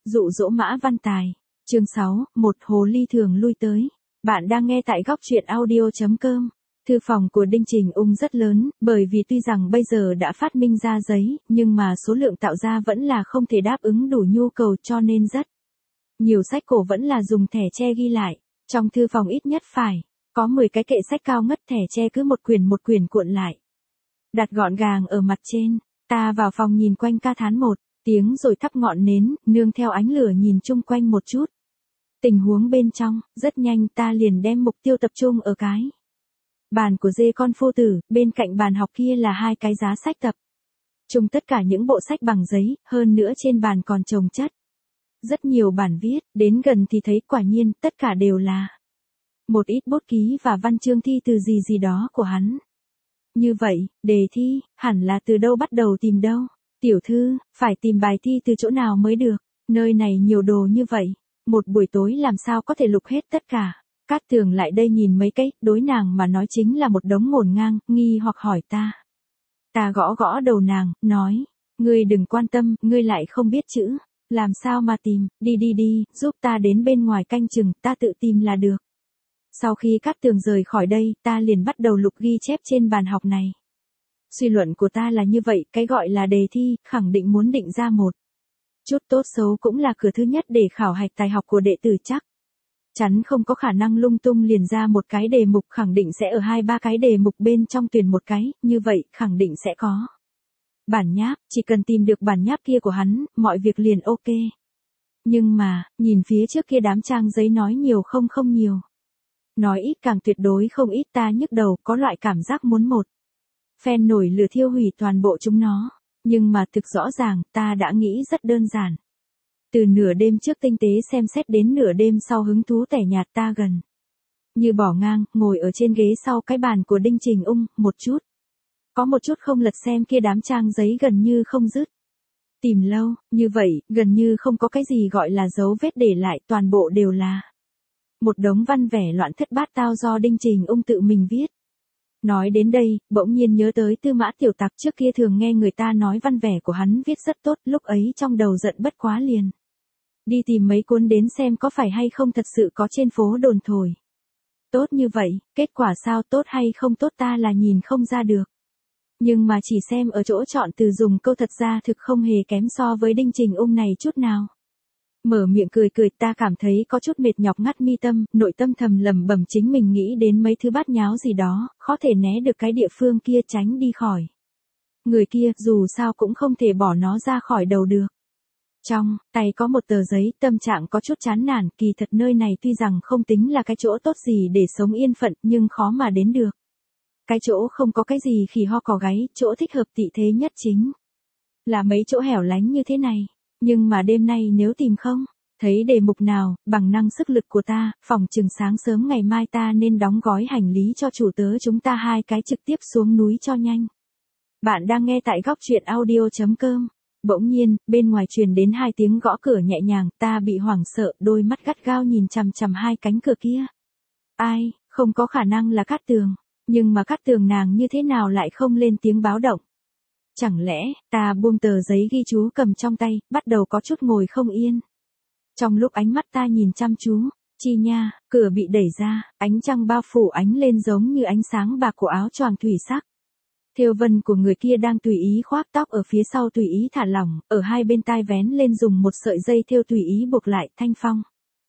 Dụ dỗ Mã Văn Tài. Chương 6, một hồ ly thường lui tới. Bạn đang nghe tại góc truyện audio.com. Thư phòng của Đinh Trình Ung rất lớn, bởi vì tuy rằng bây giờ đã phát minh ra giấy, nhưng mà số lượng tạo ra vẫn là không thể đáp ứng đủ nhu cầu, cho nên rất nhiều sách cổ vẫn là dùng thẻ tre ghi lại. Trong thư phòng ít nhất phải có 10 cái kệ sách cao ngất, thẻ tre cứ một quyển cuộn lại, đặt gọn gàng ở mặt trên. Ta vào phòng nhìn quanh ca thán một tiếng rồi thắp ngọn nến, nương theo ánh lửa nhìn chung quanh một chút tình huống bên trong. Rất nhanh ta liền đem mục tiêu tập trung ở cái bàn của dê con phu tử, bên cạnh bàn học kia là 2 cái giá sách tập trung tất cả những bộ sách bằng giấy, hơn nữa trên bàn còn chồng chất rất nhiều bản viết, đến gần thì thấy quả nhiên tất cả đều là một ít bút ký và văn chương thi từ gì đó của hắn. Như vậy, đề thi, hẳn là từ đâu bắt đầu tìm đâu? Tiểu thư, phải tìm bài thi từ chỗ nào mới được? Nơi này nhiều đồ như vậy, một buổi tối làm sao có thể lục hết tất cả? Cát Tường lại đây nhìn mấy cái, đối nàng mà nói chính là một đống ngổn ngang, nghi hoặc hỏi ta. Ta gõ gõ đầu nàng, nói, ngươi đừng quan tâm, ngươi lại không biết chữ, làm sao mà tìm, đi, giúp ta đến bên ngoài canh chừng, ta tự tìm là được. Sau khi Cát Tường rời khỏi đây, ta liền bắt đầu lục ghi chép trên bàn học này. Suy luận của ta là như vậy, cái gọi là đề thi, khẳng định muốn định ra một chút tốt xấu cũng là cửa thứ nhất để khảo hạch tài học của đệ tử, chắc chắn không có khả năng lung tung liền ra một cái đề mục, khẳng định sẽ ở 2-3 cái đề mục bên trong tuyển một cái, như vậy khẳng định sẽ có bản nháp, chỉ cần tìm được bản nháp kia của hắn, mọi việc liền ok. Nhưng mà, nhìn phía trước kia đám trang giấy nói nhiều không nhiều, nói ít càng tuyệt đối không ít, ta nhức đầu, có loại cảm giác muốn một phen nổi lửa thiêu hủy toàn bộ chúng nó. Nhưng mà thực rõ ràng, ta đã nghĩ rất đơn giản. Từ nửa đêm trước tinh tế xem xét đến nửa đêm sau hứng thú tẻ nhạt, ta gần như bỏ ngang, ngồi ở trên ghế sau cái bàn của Đinh Trình Ung, có một chút không lật xem kia đám trang giấy gần như không dứt. Tìm lâu, như vậy, gần như không có cái gì gọi là dấu vết để lại, toàn bộ đều là một đống văn vẻ loạn thất bát tao do Đinh Trình Ung tự mình viết. Nói đến đây, bỗng nhiên nhớ tới Tư Mã Tiểu Tặc, trước kia thường nghe người ta nói văn vẻ của hắn viết rất tốt, lúc ấy trong đầu giận bất quá liền đi tìm mấy cuốn đến xem có phải hay không thật sự có trên phố đồn thổi tốt như vậy, kết quả sao, tốt hay không tốt ta là nhìn không ra được. Nhưng mà chỉ xem ở chỗ chọn từ dùng câu thật ra thực không hề kém so với Đinh Trình Ung này chút nào. Mở miệng cười, ta cảm thấy có chút mệt nhọc ngắt mi tâm, nội tâm thầm lẩm bẩm chính mình nghĩ đến mấy thứ bát nháo gì đó, khó thể né được cái địa phương kia, tránh đi khỏi người kia, dù sao cũng không thể bỏ nó ra khỏi đầu được. Trong tay có một tờ giấy, tâm trạng có chút chán nản, kỳ thật nơi này tuy rằng không tính là cái chỗ tốt gì để sống yên phận, nhưng khó mà đến được. Cái chỗ không có cái gì khỉ ho cò gáy, chỗ thích hợp tị thế nhất chính là mấy chỗ hẻo lánh như thế này. Nhưng mà đêm nay nếu tìm không thấy đề mục nào, bằng năng sức lực của ta, phòng chừng sáng sớm ngày mai ta nên đóng gói hành lý cho chủ tớ chúng ta 2 cái trực tiếp xuống núi cho nhanh. Bạn đang nghe tại góc truyện audio.com. Bỗng nhiên, bên ngoài truyền đến 2 tiếng gõ cửa nhẹ nhàng, ta bị hoảng sợ, đôi mắt gắt gao nhìn chằm chằm 2 cánh cửa kia. Ai, không có khả năng là Cát Tường, nhưng mà Cát Tường nàng như thế nào lại không lên tiếng báo động? Chẳng lẽ, ta buông tờ giấy ghi chú cầm trong tay, bắt đầu có chút ngồi không yên. Trong lúc ánh mắt ta nhìn chăm chú, chi nha, cửa bị đẩy ra, ánh trăng bao phủ ánh lên giống như ánh sáng bạc của áo choàng thủy sắc. Thêu vân của người kia đang tùy ý khoác tóc ở phía sau tùy ý thả lỏng, ở 2 bên tai vén lên dùng một sợi dây thêu tùy ý buộc lại, thanh phong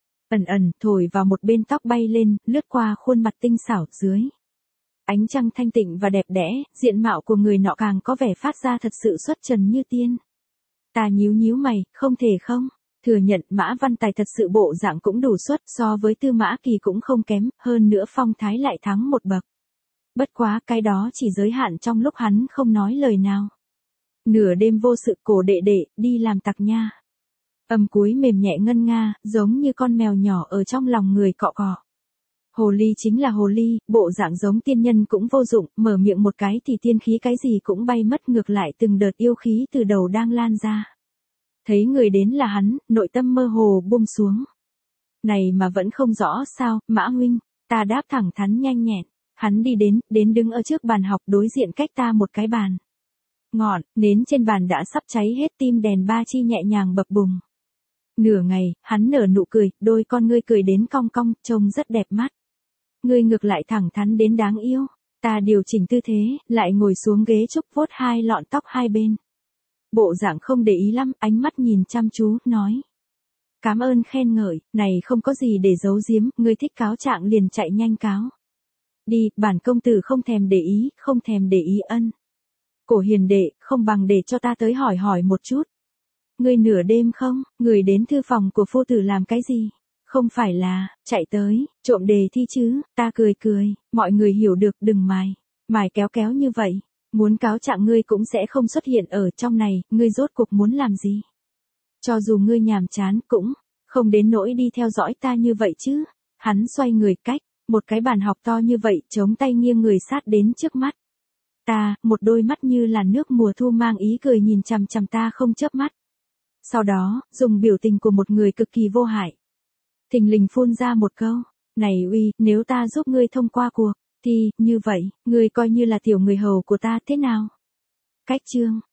ẩn thổi vào một bên tóc bay lên, lướt qua khuôn mặt tinh xảo dưới ánh trăng thanh tịnh và đẹp đẽ, diện mạo của người nọ càng có vẻ phát ra thật sự xuất trần như tiên. Ta nhíu mày, không thể không thừa nhận Mã Văn Tài thật sự bộ dạng cũng đủ xuất, so với Tư Mã Kỳ cũng không kém, hơn nữa phong thái lại thắng một bậc. Bất quá cái đó chỉ giới hạn trong lúc hắn không nói lời nào. Nửa đêm vô sự, cổ đệ đệ, đi làm tặc nha. Âm cuối mềm nhẹ ngân nga, giống như con mèo nhỏ ở trong lòng người cọ cọ. Hồ ly chính là hồ ly, bộ dạng giống tiên nhân cũng vô dụng, mở miệng một cái thì tiên khí cái gì cũng bay mất, ngược lại từng đợt yêu khí từ đầu đang lan ra. Thấy người đến là hắn, nội tâm mơ hồ buông xuống. Này mà vẫn không rõ sao, Mã huynh, ta đáp thẳng thắn nhanh nhẹn. Hắn đi đến đứng ở trước bàn học, đối diện cách ta một cái bàn. Ngọn nến trên bàn đã sắp cháy hết, tim đèn 3 chi nhẹ nhàng bập bùng. Nửa ngày, hắn nở nụ cười, đôi con ngươi cười đến cong cong, trông rất đẹp mắt. Ngươi ngược lại thẳng thắn đến đáng yêu. Ta điều chỉnh tư thế, lại ngồi xuống ghế trúc vuốt hai lọn tóc hai bên. Bộ dạng không để ý lắm, ánh mắt nhìn chăm chú, nói. Cảm ơn khen ngợi, này không có gì để giấu giếm, ngươi thích cáo trạng liền chạy nhanh cáo. Đi, bản công tử không thèm để ý, không thèm để ý ân. Cổ hiền đệ, không bằng để cho ta tới hỏi một chút. Ngươi nửa đêm không, người đến thư phòng của phu tử làm cái gì? Không phải là, chạy tới, trộm đề thi chứ, ta cười, mọi người hiểu được đừng mài kéo như vậy. Muốn cáo trạng ngươi cũng sẽ không xuất hiện ở trong này, ngươi rốt cuộc muốn làm gì? Cho dù ngươi nhàm chán cũng, không đến nỗi đi theo dõi ta như vậy chứ. Hắn xoay người cách, một cái bàn học to như vậy, chống tay nghiêng người sát đến trước mắt. Ta, một đôi mắt như là nước mùa thu mang ý cười nhìn chằm chằm ta không chớp mắt. Sau đó, dùng biểu tình của một người cực kỳ vô hại. Thình lình phun ra một câu, này uy, nếu ta giúp ngươi thông qua cuộc, thì, như vậy, ngươi coi như là tiểu người hầu của ta thế nào? Cách chương